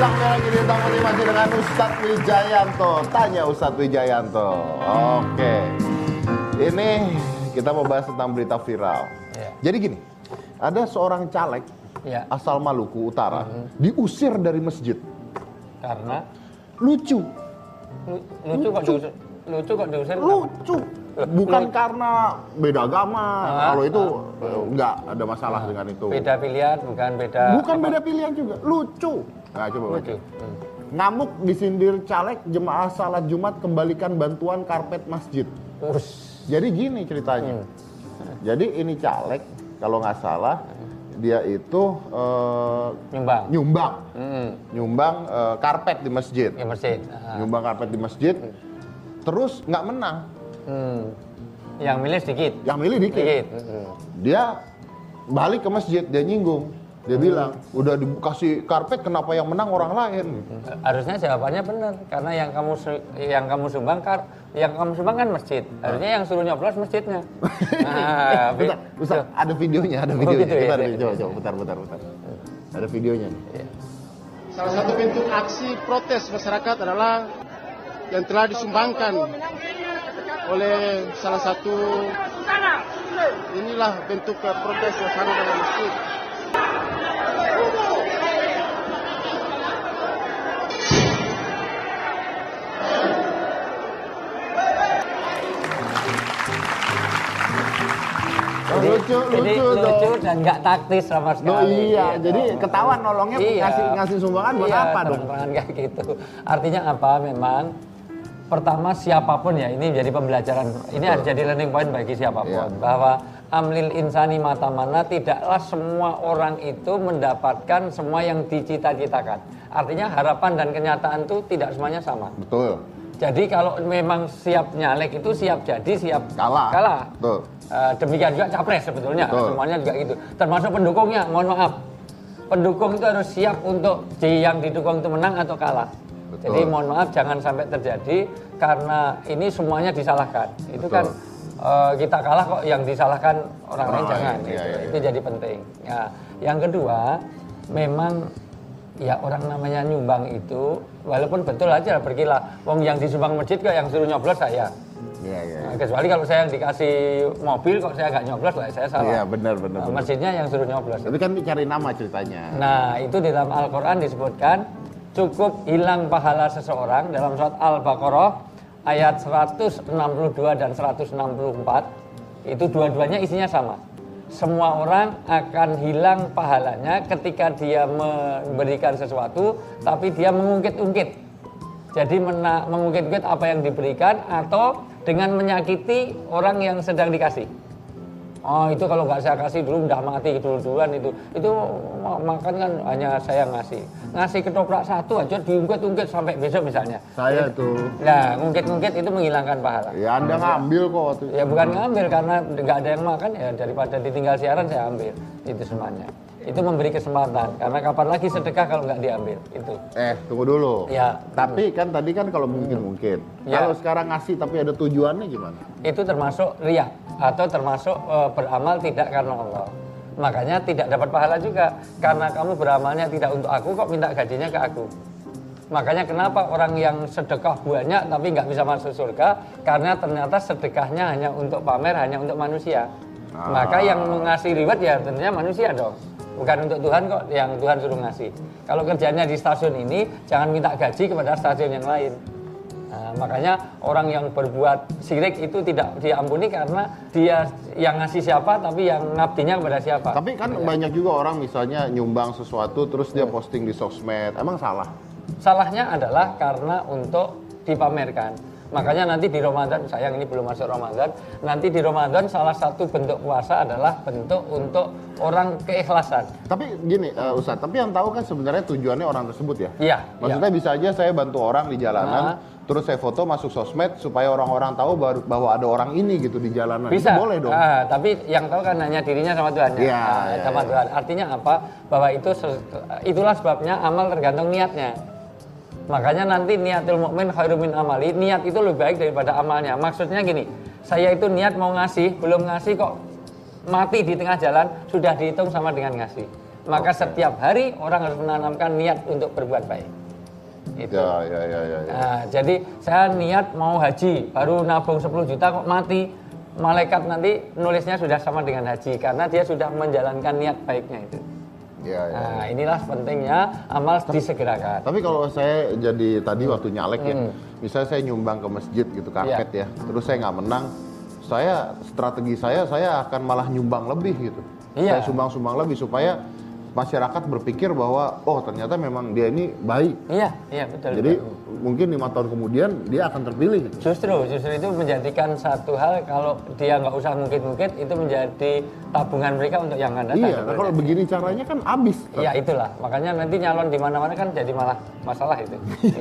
Bintang lagi bintang masih dengan Ustadz Wijayanto. Tanya Ustadz Wijayanto. Oke. Ini kita mau bahas tentang berita viral. Jadi gini, ada seorang caleg asal Maluku Utara diusir dari masjid. Karena lucu kok diusir? Lucu. Bukan karena beda agama. Kalau itu enggak ada masalah dengan itu. Beda pilihan, bukan beda pilihan juga. Lucu. Nah, coba baca. Ngamuk disindir caleg jemaah salat Jumat kembalikan bantuan karpet masjid. Jadi gini ceritanya. Jadi ini caleg kalau nggak salah dia itu nyumbang karpet di masjid. Nyumbang karpet di masjid. Terus nggak menang. Yang milih sedikit. Dia balik ke masjid, dia nyinggung. Dia bilang, udah dikasih karpet kenapa yang menang orang lain? Harusnya jawabannya benar, karena yang kamu sumbang kan masjid. Harusnya yang suruh nyoblos masjidnya. Nah, bentar, Ustaz, ada videonya. Gitu ya, Coba, bentar. Ada videonya nih. Salah satu bentuk aksi protes masyarakat adalah yang telah disumbangkan oleh salah satu, inilah bentuk protes suasana dalam masjid. Lucu dan nggak taktis sama sekali. Jadi ketahuan nolongnya ngasih sumbangan buat apa dong? Kayak gitu. Artinya apa? Memang pertama siapapun ya, ini jadi pembelajaran. Ini harus jadi learning point bagi siapapun bahwa amlil insani matamana, tidaklah semua orang itu mendapatkan semua yang dicita-citakan. Artinya harapan dan kenyataan itu tidak semuanya sama. Betul. Jadi kalau memang siap nyalek itu siap jadi, siap kalah. Betul. Demikian juga capres sebetulnya. Betul. Semuanya juga gitu. Termasuk pendukungnya, mohon maaf. Pendukung itu harus siap untuk yang didukung itu menang atau kalah. Betul. Jadi mohon maaf jangan sampai terjadi karena ini semuanya disalahkan. Itu kan kita kalah kok yang disalahkan orang lain jangan. Itu jadi penting. Nah, yang kedua, memang ya orang namanya nyumbang itu walaupun betul aja berkilah. Wong yang disumbang masjid kok yang suruh nyoblos saya. Nah, kecuali kalau saya yang dikasih mobil kok saya nggak nyoblos lah saya salah. Iya benar. Masjidnya yang suruh nyoblos. Tapi kan cari nama ceritanya. Nah itu di dalam Al-Quran disebutkan cukup hilang pahala seseorang dalam surat Al-Baqarah ayat 162 dan 164 itu dua-duanya isinya sama. Semua orang akan hilang pahalanya ketika dia memberikan sesuatu tapi dia mengungkit-ungkit. Jadi mengungkit-ungkit apa yang diberikan atau dengan menyakiti orang yang sedang dikasih. Oh itu kalau nggak saya kasih dulu udah mati duluan itu makan kan hanya saya ngasih ketoprak satu aja diungkit-ungkit sampai besok misalnya. Saya tuh. Nah ngungkit-ungkit itu menghilangkan pahala. Ya Anda ngambil kok. Ya bukan ngambil karena nggak ada yang makan ya daripada ditinggal siaran saya ambil itu semuanya. Itu memberi kesempatan karena kapan lagi sedekah kalau nggak diambil itu. Tunggu dulu. Ya. Tapi kan tadi kan kalau mungkin. Ya. Kalau sekarang ngasih tapi ada tujuannya gimana? Itu termasuk riya atau termasuk beramal tidak karena Allah. Makanya tidak dapat pahala juga karena kamu beramalnya tidak untuk aku kok minta gajinya ke aku. Makanya kenapa orang yang sedekah banyak tapi nggak bisa masuk surga karena ternyata sedekahnya hanya untuk pamer, hanya untuk manusia. Maka yang mengasih reward ya tentunya manusia dong. Bukan untuk Tuhan kok, yang Tuhan suruh ngasih. Kalau kerjanya di stasiun ini, jangan minta gaji kepada stasiun yang lain. Nah, makanya orang yang berbuat syirik itu tidak diampuni karena dia yang ngasih siapa, tapi yang ngabdinya kepada siapa. Tapi kan banyak juga orang misalnya nyumbang sesuatu, terus dia posting di sosmed. Emang salah? Salahnya adalah karena untuk dipamerkan. Makanya nanti di Ramadan, sayang ini belum masuk Ramadan, nanti di Ramadan salah satu bentuk puasa adalah bentuk untuk orang keikhlasan. Tapi gini Ustadz, tapi yang tahu kan sebenarnya tujuannya orang tersebut ya? Iya. Maksudnya bisa aja saya bantu orang di jalanan, terus saya foto masuk sosmed supaya orang-orang tahu bahwa ada orang ini gitu di jalanan. Bisa. Itu boleh dong? Tapi yang tahu kan hanya dirinya sama Tuhan. Sama Tuhan. Artinya apa? Bahwa itulah sebabnya amal tergantung niatnya. Makanya nanti niatul mukmin khairum min amali, niat itu lebih baik daripada amalnya. Maksudnya gini, saya itu niat mau ngasih, belum ngasih kok mati di tengah jalan, sudah dihitung sama dengan ngasih. Maka setiap hari orang harus menanamkan niat untuk berbuat baik. Itu. Ya. Nah, jadi saya niat mau haji, baru nabung 10 juta kok mati. Malaikat nanti nulisnya sudah sama dengan haji karena dia sudah menjalankan niat baiknya itu. Nah, inilah pentingnya amal disegerakan. Tapi kalau saya jadi tadi waktu nyalek ya, misalnya saya nyumbang ke masjid gitu karpet ya, terus saya nggak menang, strategi saya akan malah nyumbang lebih gitu. Saya sumbang lebih supaya masyarakat berpikir bahwa oh ternyata memang dia ini baik. Iya betul. Jadi mungkin 5 tahun kemudian dia akan terpilih. Gitu. Justru itu menjadikan satu hal kalau dia nggak usah ngungkit-ngungkit itu menjadi tabungan mereka untuk yang akan datang. Iya, nah kalau begini caranya kan habis. Iya itulah, makanya nanti nyalon di mana-mana kan jadi malah masalah itu.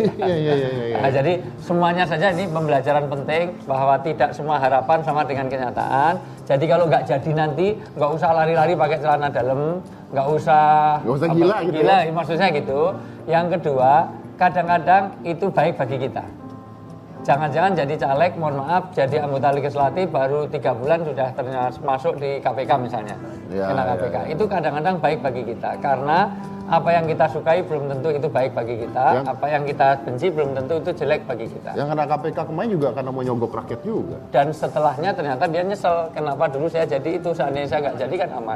Iya. Nah, jadi semuanya saja ini pembelajaran penting bahwa tidak semua harapan sama dengan kenyataan. Jadi kalau nggak jadi nanti nggak usah lari-lari pakai celana dalam, nggak usah gila gitu. Gila, maksudnya gitu. Yang kedua, kadang-kadang itu baik bagi kita. Jangan-jangan jadi caleg, mohon maaf, jadi anggota legislatif baru 3 bulan sudah ternyata masuk di KPK misalnya, kena KPK. Itu kadang-kadang baik bagi kita karena apa yang kita sukai belum tentu itu baik bagi kita, apa yang kita benci belum tentu itu jelek bagi kita. Yang kena KPK kemarin juga karena mau nyogok rakyat juga. Dan setelahnya ternyata dia nyesel, kenapa dulu saya jadi itu, seandainya saya nggak jadi kan aman.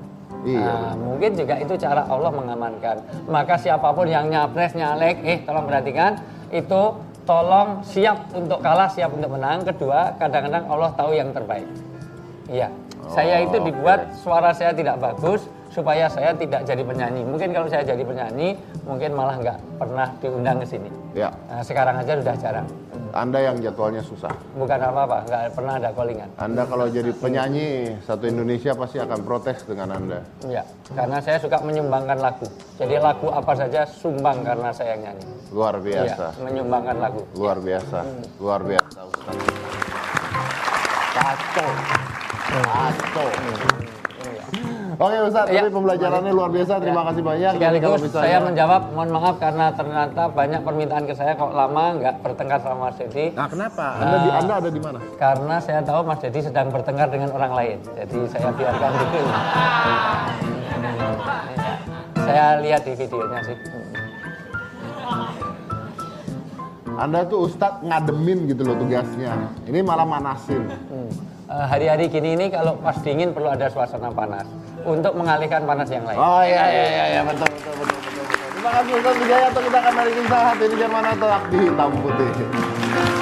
Nah, mungkin juga itu cara Allah mengamankan. Maka siapapun yang nyapres, nyalek, tolong perhatikan, itu tolong siap untuk kalah, siap untuk menang. Kedua, kadang-kadang Allah tahu yang terbaik. Iya, saya itu dibuat suara saya tidak bagus supaya saya tidak jadi penyanyi. Mungkin kalau saya jadi penyanyi, mungkin malah nggak pernah diundang ke sini. Ya. Nah, sekarang aja sudah jarang. Anda yang jadwalnya susah. Bukan apa-apa, nggak pernah ada callingan. Anda kalau jadi penyanyi satu Indonesia pasti akan protes dengan Anda. Iya, karena saya suka menyumbangkan lagu. Jadi lagu apa saja sumbang karena saya yang nyanyi. Luar biasa. Iya, menyumbangkan lagu. Luar biasa. Luar biasa Ustaz. Kacau. Oke Ustaz, tapi pembelajarannya luar biasa. Terima kasih banyak. Sekaligus saya menjawab, mohon maaf karena ternyata banyak permintaan ke saya kok lama nggak bertengkar sama Mas Dedi. Nah kenapa? Anda ada di mana? Karena saya tahu Mas Dedi sedang bertengkar dengan orang lain. Jadi saya biarkan dulu. Saya lihat di videonya sih. Anda tuh Ustadz ngademin gitu loh tugasnya. Ini malah manasin. Hari-hari gini ini kalau pas dingin perlu ada suasana panas untuk mengalihkan panas yang lain. Oh iya betul. Terima kasih Ustadz Wijayanto, kita akan dari kisah hati ini zaman atau di hitam putih.